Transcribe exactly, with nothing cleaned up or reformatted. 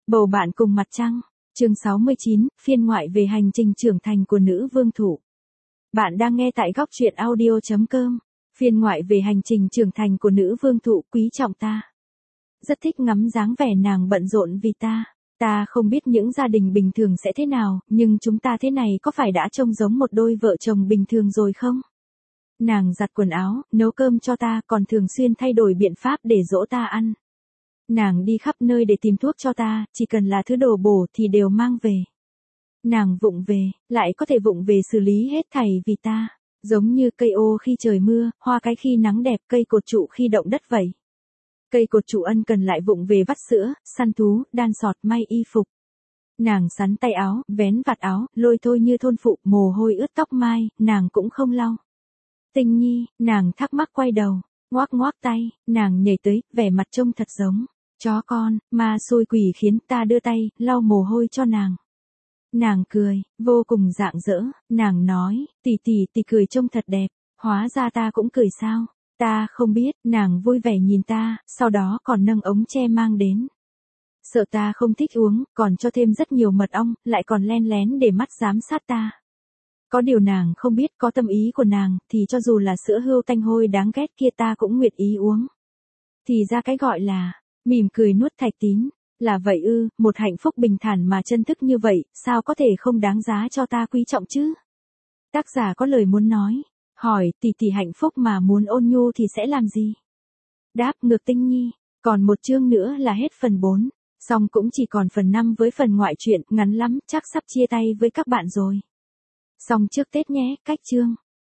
Bầu bạn cùng mặt trăng. Chương sáu mươi chín, phiên ngoại về hành trình trưởng thành của nữ vương thụ. Bạn đang nghe tại góc truyện audio chấm com. Phiên ngoại về hành trình trưởng thành của nữ vương thụ quý trọng ta. Rất thích ngắm dáng vẻ nàng bận rộn vì ta. Ta không biết những gia đình bình thường sẽ thế nào, nhưng chúng ta thế này có phải đã trông giống một đôi vợ chồng bình thường rồi không? Nàng giặt quần áo, nấu cơm cho ta, còn thường xuyên thay đổi biện pháp để dỗ ta ăn. Nàng đi khắp nơi để tìm thuốc cho ta, chỉ cần là thứ đồ bổ thì đều mang về. Nàng vụng về, lại có thể vụng về xử lý hết thảy vì ta, giống như cây ô khi trời mưa, hoa cái khi nắng đẹp, cây cột trụ khi động đất vậy. Cây cột trụ ân cần lại vụng về vắt sữa, săn thú, đan sọt, may y phục. Nàng sắn tay áo, vén vạt áo, lôi thôi như thôn phụ, mồ hôi ướt tóc mai, nàng cũng không lau. Tinh Nhi, nàng thắc mắc quay đầu, ngoác ngoác tay, nàng nhảy tới, vẻ mặt trông thật giống chó con, ma xui quỷ khiến ta đưa tay, lau mồ hôi cho nàng. Nàng cười, vô cùng rạng rỡ, nàng nói, tỷ tỷ tỷ cười trông thật đẹp, hóa ra ta cũng cười sao, ta không biết, nàng vui vẻ nhìn ta, sau đó còn nâng ống tre mang đến. Sợ ta không thích uống, còn cho thêm rất nhiều mật ong, lại còn len lén để mắt giám sát ta. Có điều nàng không biết, có tâm ý của nàng, thì cho dù là sữa hươu tanh hôi đáng ghét kia ta cũng nguyện ý uống. Thì ra cái gọi là mỉm cười nuốt thạch tín, là vậy ư, một hạnh phúc bình thản mà chân thức như vậy, sao có thể không đáng giá cho ta quý trọng chứ? Tác giả có lời muốn nói, hỏi, tỷ tỷ hạnh phúc mà muốn ôn nhu thì sẽ làm gì? Đáp ngược Tinh Nhi, còn một chương nữa là hết phần bốn, xong cũng chỉ còn phần năm với phần ngoại truyện, ngắn lắm, chắc sắp chia tay với các bạn rồi. Xong trước Tết nhé, cách chương.